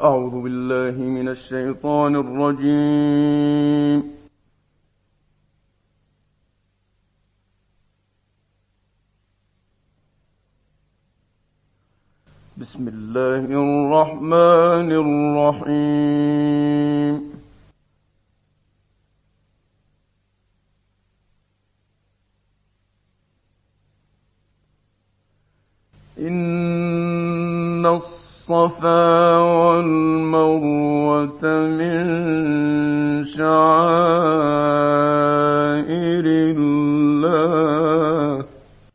أعوذ بالله من الشيطان الرجيم. بسم الله الرحمن الرحيم. إن الصفا والمروة من شعائر الله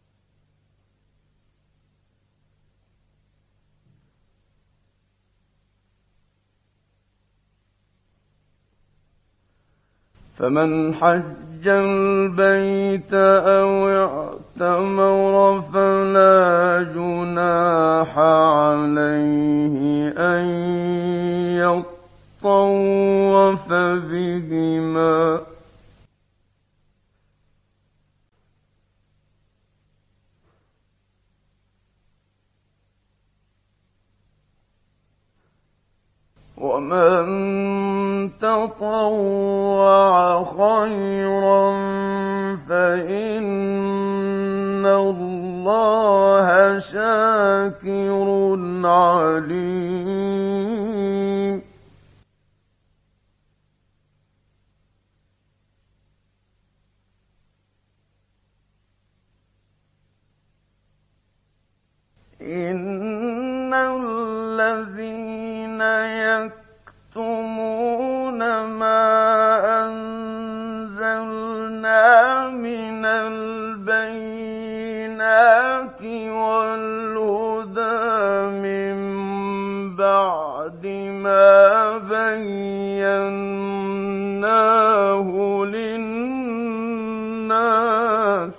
فمن حج البيت أو اعتمر فلا جناح عليه أن يطوف بهما ومن تطوع خيرا فإن الله شاكر عليم. إن الذين يكتمون ما أنزلنا من البينات والهدى من بعد ما بيناه للناس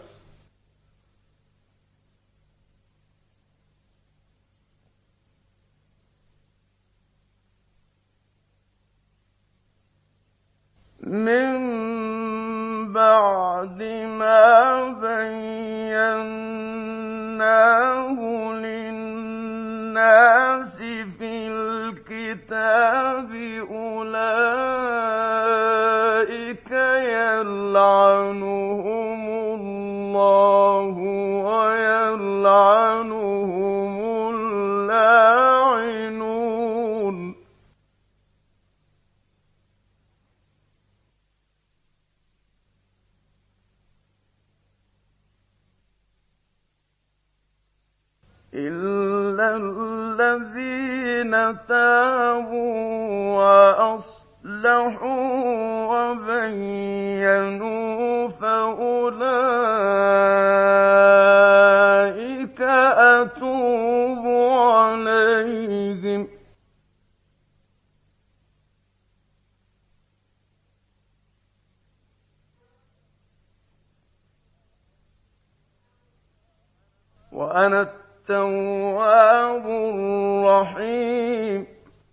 في الكتاب أولئك يلعنهم الله ويلعنهم اللاعنون. إلا الذين تابوا وأصلحوا وبينوا فأولئك أتوب عليهم. وأنا التواب الرحيم.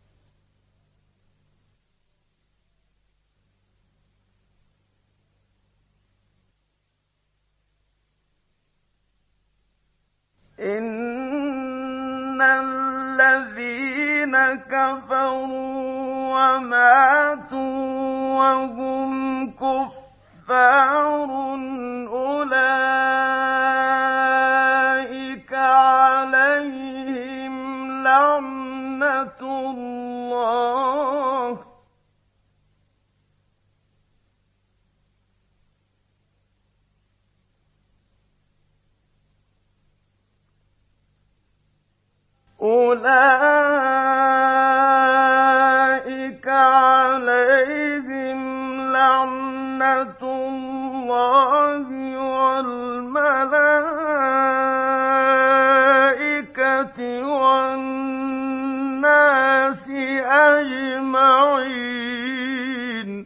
إن الذين كفروا وماتوا وهم كفار أولئك عليهم لعنة الله والملائكة والناس أجمعين.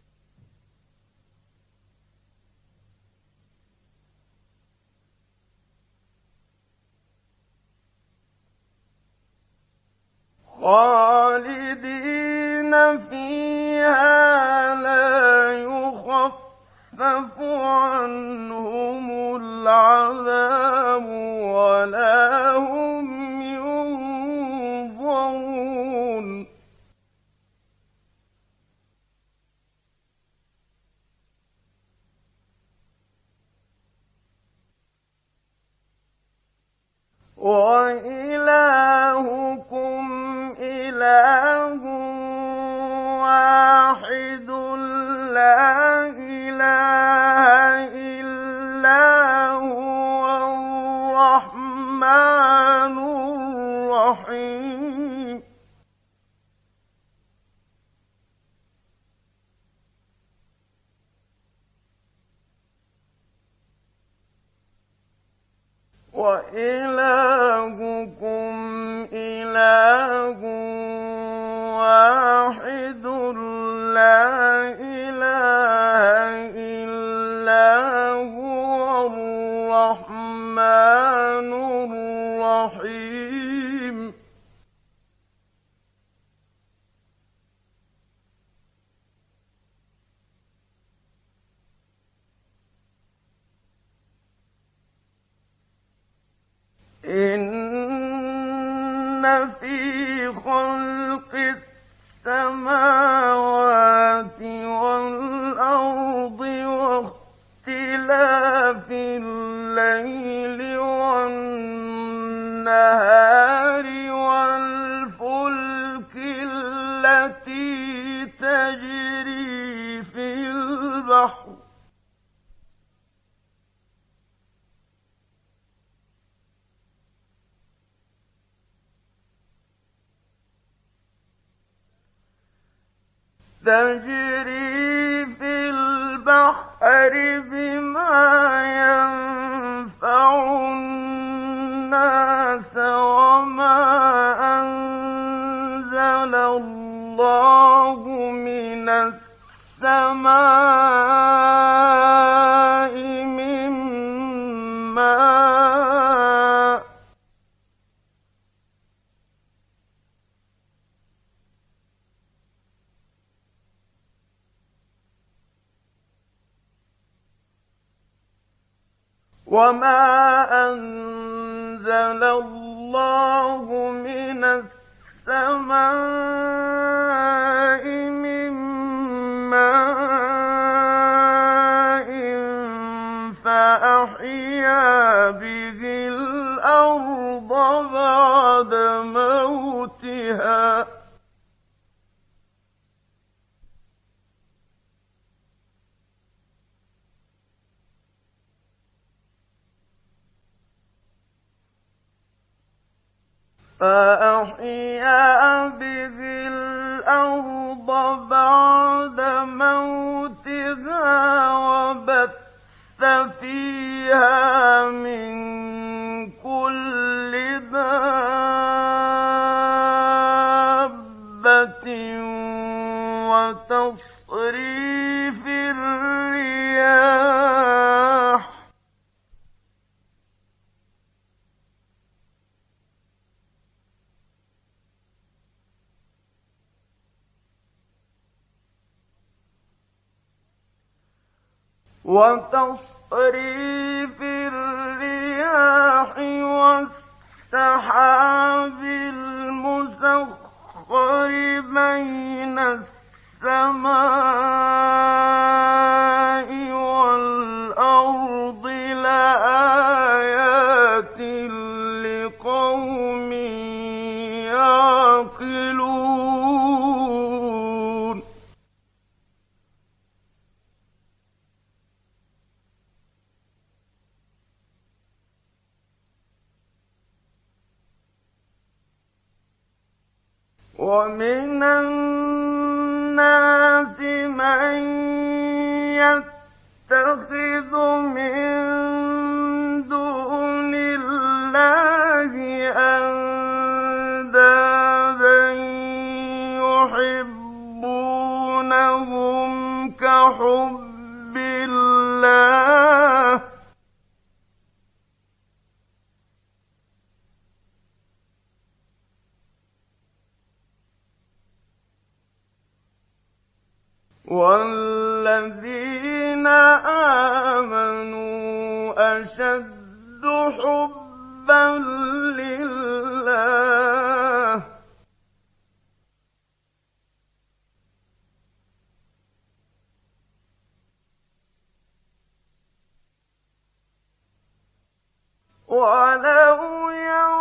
خالدين فيها لا يخفف عنهم العذاب ولا هم ينظرون. وإلهكم إله واحد لا إله إلا هو الرحمن الرحيم وإلهكم إله واحد لا إله إلا هو الرحمن الرحيم إن في خلق السماوات والأرض واختلاف الليل والنهار والفلك التي تجري في البحر بما ينفع الناس وما أنزل الله من السماء من ماء وما أنزل الله من السماء من ماء فأحيا به الأرض بعد موتها وبث فيها من كل دابة وتصريف الرياح والسحاب المسخر بين السماء والأرض لآيات لقوم يعقلون ومن الناس من يتخذ من دون الله أندادا يحبونهم كحب الله والذين آمنوا أشد حبا لله ولو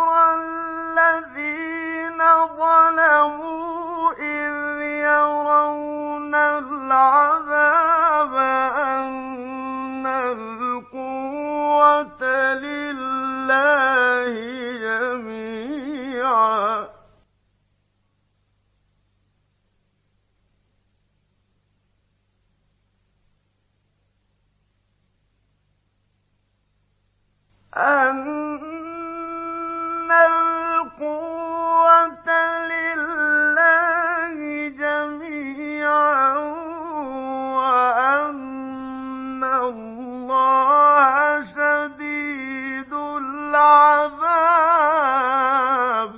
وَاعْلَمُوا إِذْ يَرَوْنَ الْعَذَابَ أَنَّ الْقُوَّةَ لِلَّهِ جَمِيعًا. أَنَّ الْقُوَّةَ لِلَّهِ جَمِيعًا وَأَنَّ اللَّهَ شَدِيدُ الْعَذَابِ.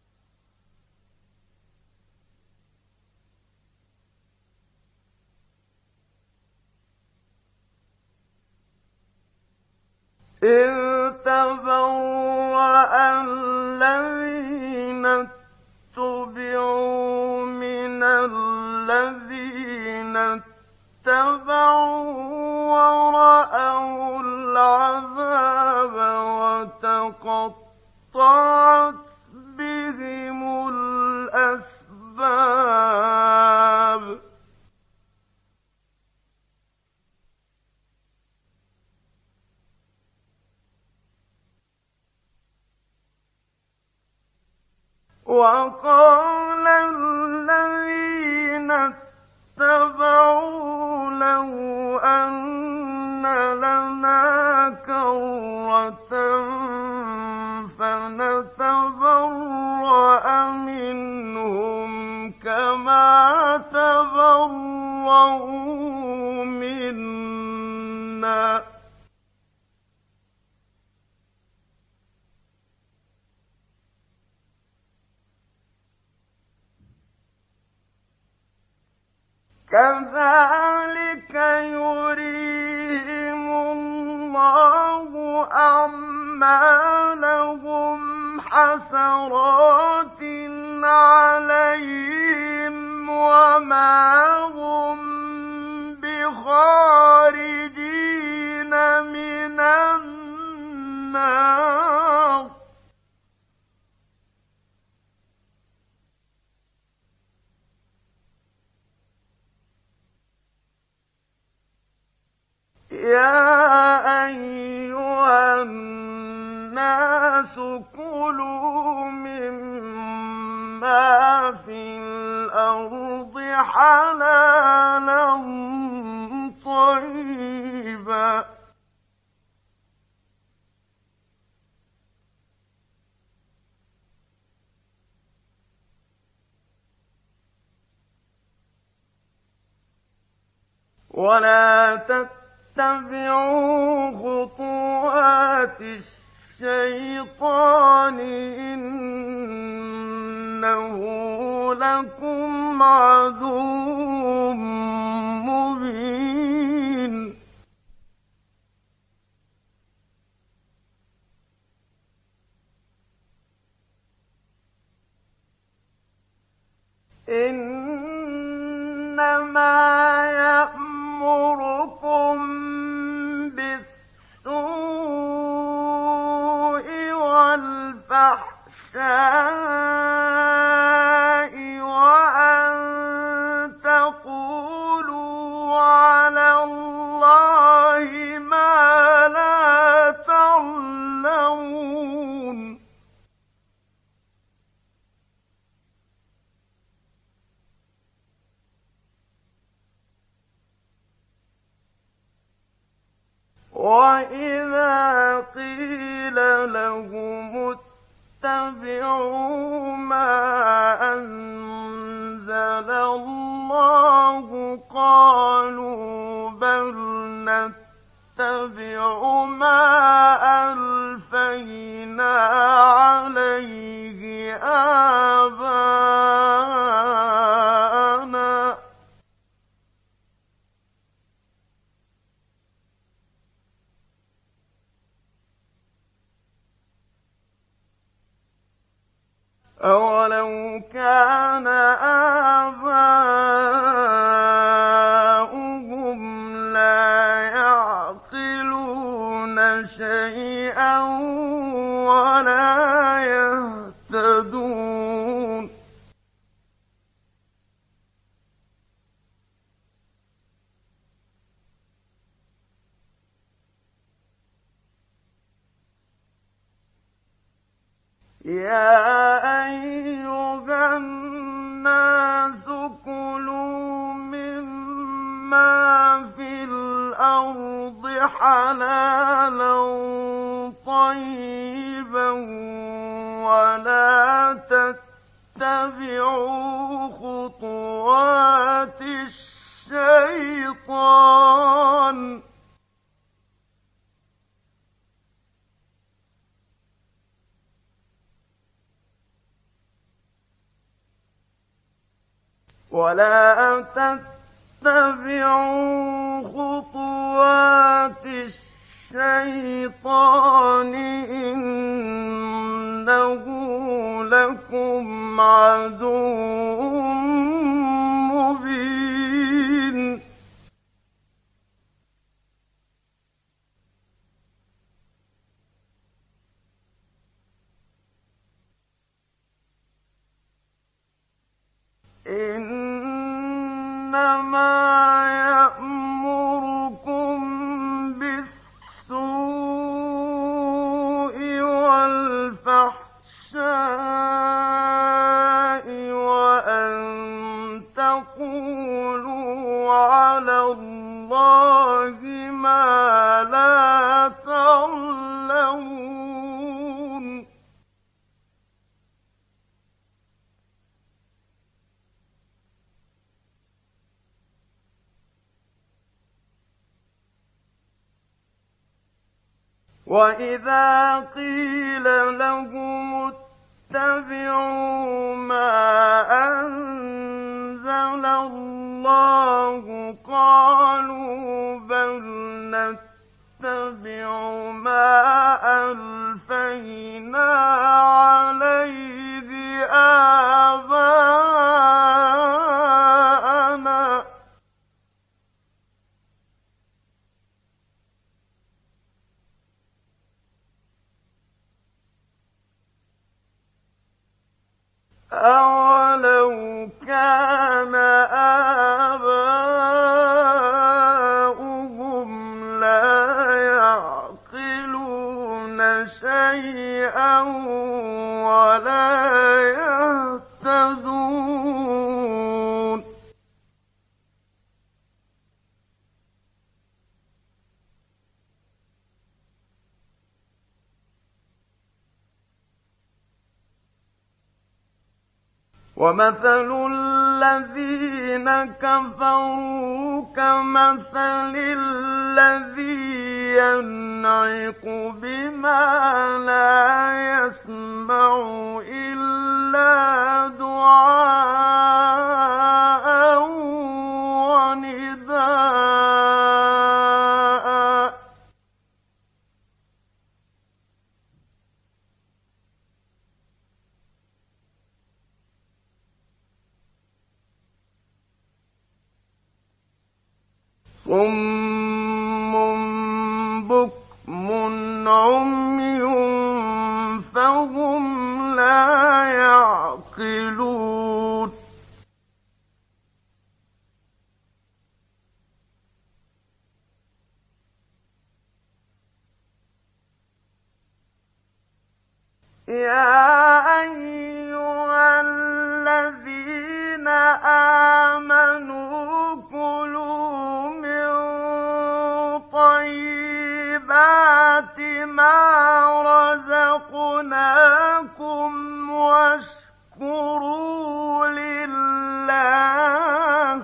إِذْ تَبَرَّأَ الَّذِينَ اتُّبِعُوا مِنَ الَّذِينَ اتَّبَعُوا وَرَأَوُا الْعَذَابَ وَتَقَطَّعَتْ بِهِمُ الْأَسْبَابُ. وَقَالَ الَّذِينَ اتَّبَعُوا لَوْ أَنَّ لَنَا كَرَّةً فَنَتَبَرَّأَ مِنْهُمْ كَمَا تَبَرَّءُوا مِنَّا ۗ كَذَٰلِكَ يُرِيهِمُ اللَّهُ أَعْمَالَهُمْ حَسَرَاتٍ عَلَيْهِمْ وَمَا هُم بِخَارِجِينَ مِنَ النَّارِ. يَا أَيُّهَا النَّاسُ كُلُوا مِمَّا فِي الْأَرْضِ حَلَالًا طَيِّبًا ۚ وَلَا تَتَّبِعُوا خُطُوَاتِ الشَّيْطَانِ ۚ إِنَّهُ لَكُمْ عَدُوٌّ مُّبِينٌ. إِنَّمَا يَأْمُرُكُم بِالسُّوءِ وَالْفَحْشَاءِ وَأَن تَقُولُوا عَلَى اللَّهِ مَا لَا تَعْلَمُونَ. وَإِذَا قِيلَ لَهُمُ اتَّبِعُوا مَا أَنزَلَ اللَّهُ قَالُوا بَلْ نَتَّبِعُ مَا أَلْفَيْنَا عَلَيْهِ آبَاءَنَا ۗ أَوَلَوْ كَانَ آبَاؤُهُمْ لَا يَعْقِلُونَ شَيْئًا وَلَا يَهْتَدُونَ. يا أيها الناس كلوا مما في الأرض حلالا طيبا ولا تتبعوا خطوات الشيطان إنه لكم عدو مبين إنما يأمركم بالسوء والفحشاء وأن تقولوا على الله ما لا تعلمون وَإِذَا قِيلَ لَهُمُ اتَّبِعُوا مَا أَنزَلَ اللَّهُ قَالُوا بَلْ نَتَّبِعُ مَا أَلْفَيْنَا عَلَيْهِ آبَاءَنَا أَوَلَوْ كَانَ آبَاؤُهُمْ لَا يَعْقِلُونَ شَيْئًا وَلَا يَهْتَدُونَ وَمَثَلُ الَّذِينَ كَفَرُوا كَمَثَلِ الَّذِي يَنْعِقُ بِمَا لَا يَسْمَعُ إِلَّا دُعَاءً وَنِدَاءً صُمٌّ بُكْمٌ عُمْيٌ فَهُمْ لَا يَعْقِلُونَ يَا أَيُّهَا الَّذِينَ آمَنُوا كُلُوا مِن طَيِّبَاتِ مَا رَزَقْنَاكُمْ وَاشْكُرُوا لِلَّهِ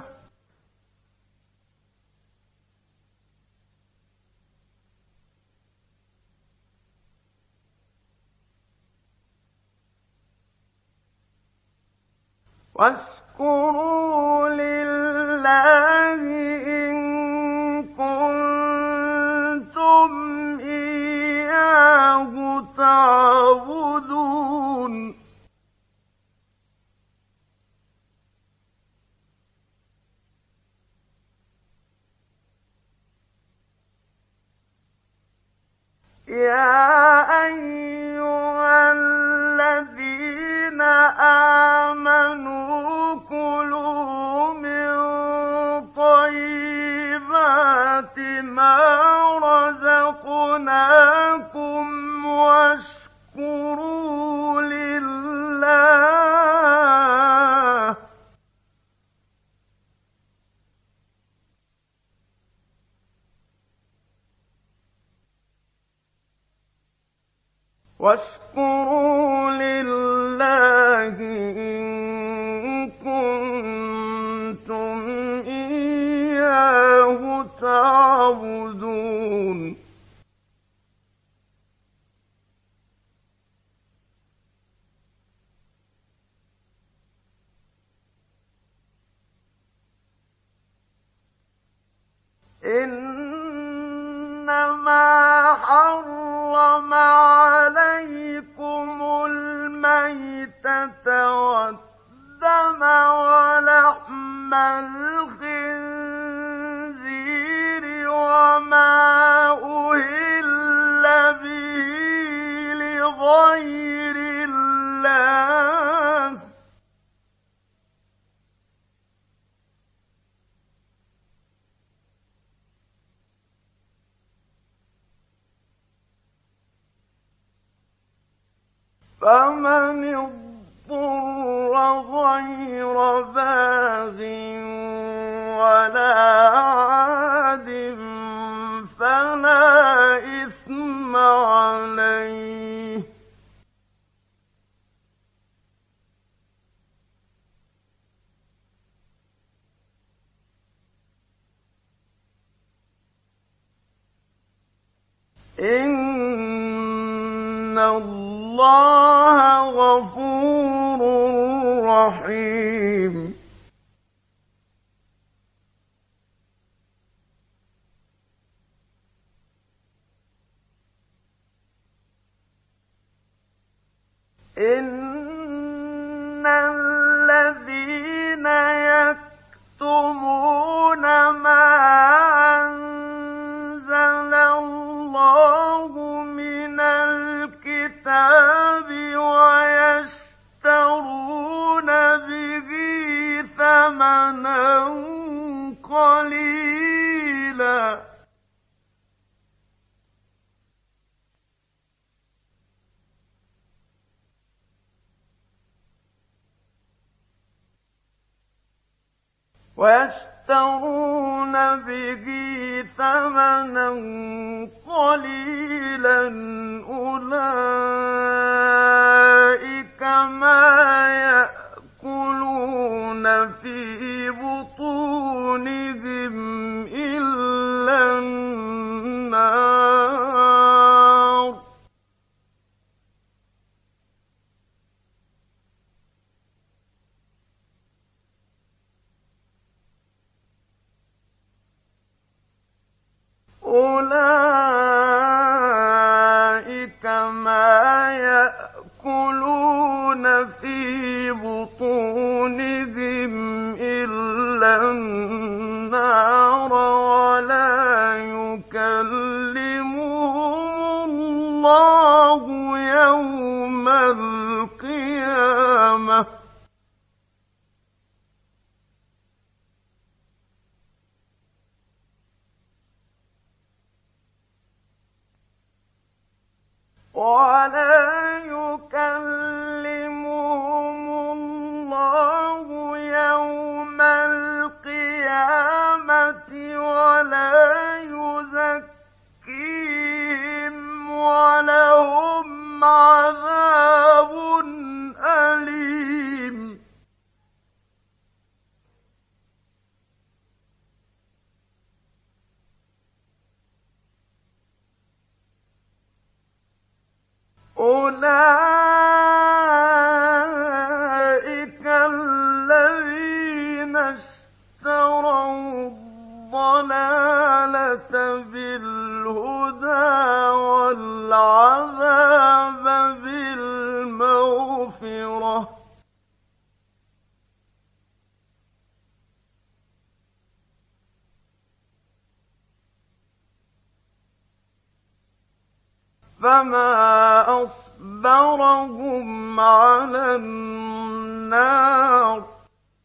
إِن كُنتُمْ إِيَّاهُ تَعْبُدُونَ يَا أَيُّهَا الَّذِينَ آمَنُوا كُلُوا مِن طَيِّبَاتِ مَا رَزَقْنَاكُمْ وَاشْكُرُوا واشكروا لله إن كنتم إياه تعبدون إنما حرم عليكم الميتة والدم ولحم الخنزير وما أهل به لغير الله فمن اضطر غير باغ ولا عاد فلا إثم عليه إن الله غفور رحيم إن الذين يكتمون ما أنزل الله من الكتاب ويشترون به ثمنا قليلا أولئك ما يأكلون في بطونهم إلا النار أولئك ما يأكلون في بطونهم إلا النار ولا يكلمهم الله يوم القيامة ولا يكلمهم الله يوم القيامة ولا يزكيهم ولهم عذاب أليم أولئك الذين اشتروا الضلالة بالهدى والعذاب بالمغفرة فما أصبرهم على النار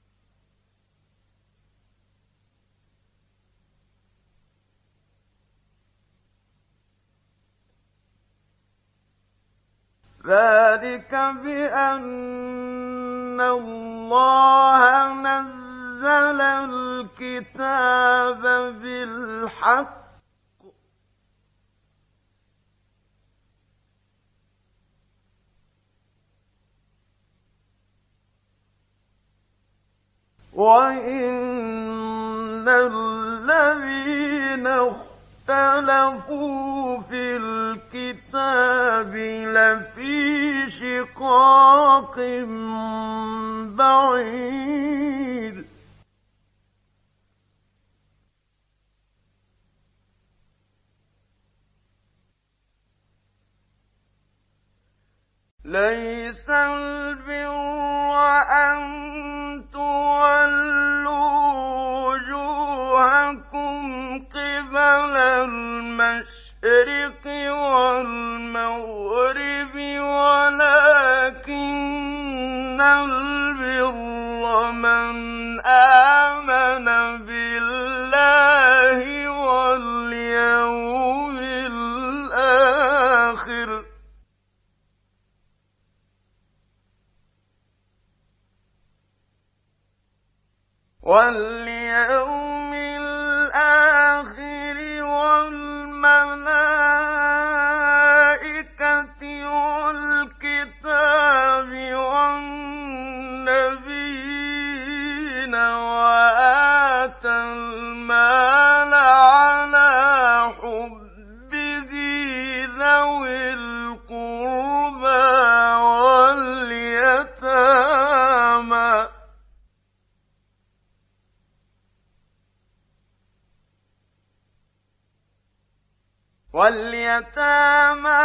ذلك بأن الله نزل الكتاب بالحق وَإِنَّ الَّذِينَ اخْتَلَفُوا فِي الْكِتَابِ لَفِي شِقَاقٍ بَعِيدٍ لَيْسَ الْبِرَّ أَن تُوَلُّوا وُجُوهَكُمْ قِبَلَ الْمَشْرِقِ وَالْمَغْرِبِ وَلَٰكِنَّ الْبِرَّ مَنْ آمَنَ بِاللَّهِ وَالْيَوْمِ الْآخِرِ وَالْمَلَائِكَةِ وَالْكِتَابِ وَالنَّبِيِّينَ وَآتَى الْمَالَ عَلَىٰ حُبِّهِ ذَوِي الْقُرْبَىٰ وَالْيَتَامَىٰ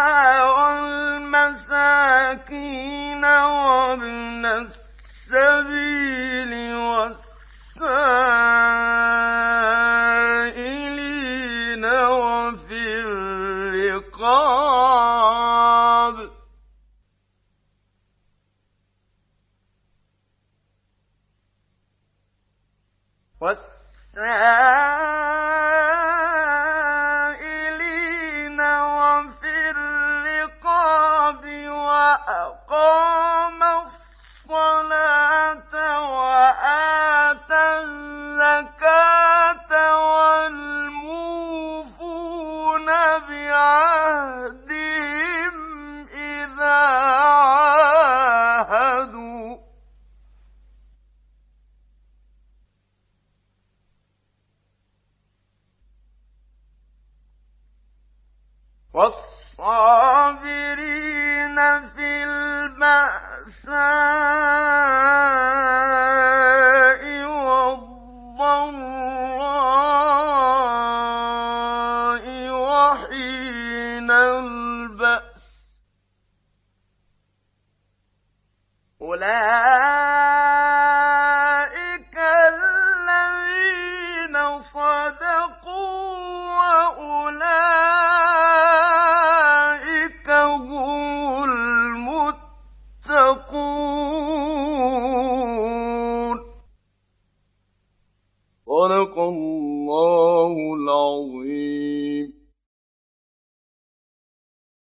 وَالْمَسَاكِينَ وَابْنَ السَّبِيلِ وَالسَّائِلِينَ وَفِي الرِّقَابِ وَأَقَامَ الصَّلَاةَ وَآتَى الزَّكَاةَ وَالْمُوفُونَ بِعَهْدِهِمْ إِذَا عَاهَدُوا وَالصَّابِرِينَ فِي الْبَأْسَاءِ وَالضَّرَّاءِ وَحِينَ الْبَأْسِ أُولَٰئِكَ الَّذِينَ صَدَقُوا وَأُولَٰئِكَ هُمُ الْمُتَّقُونَ. صدق الله العظيم.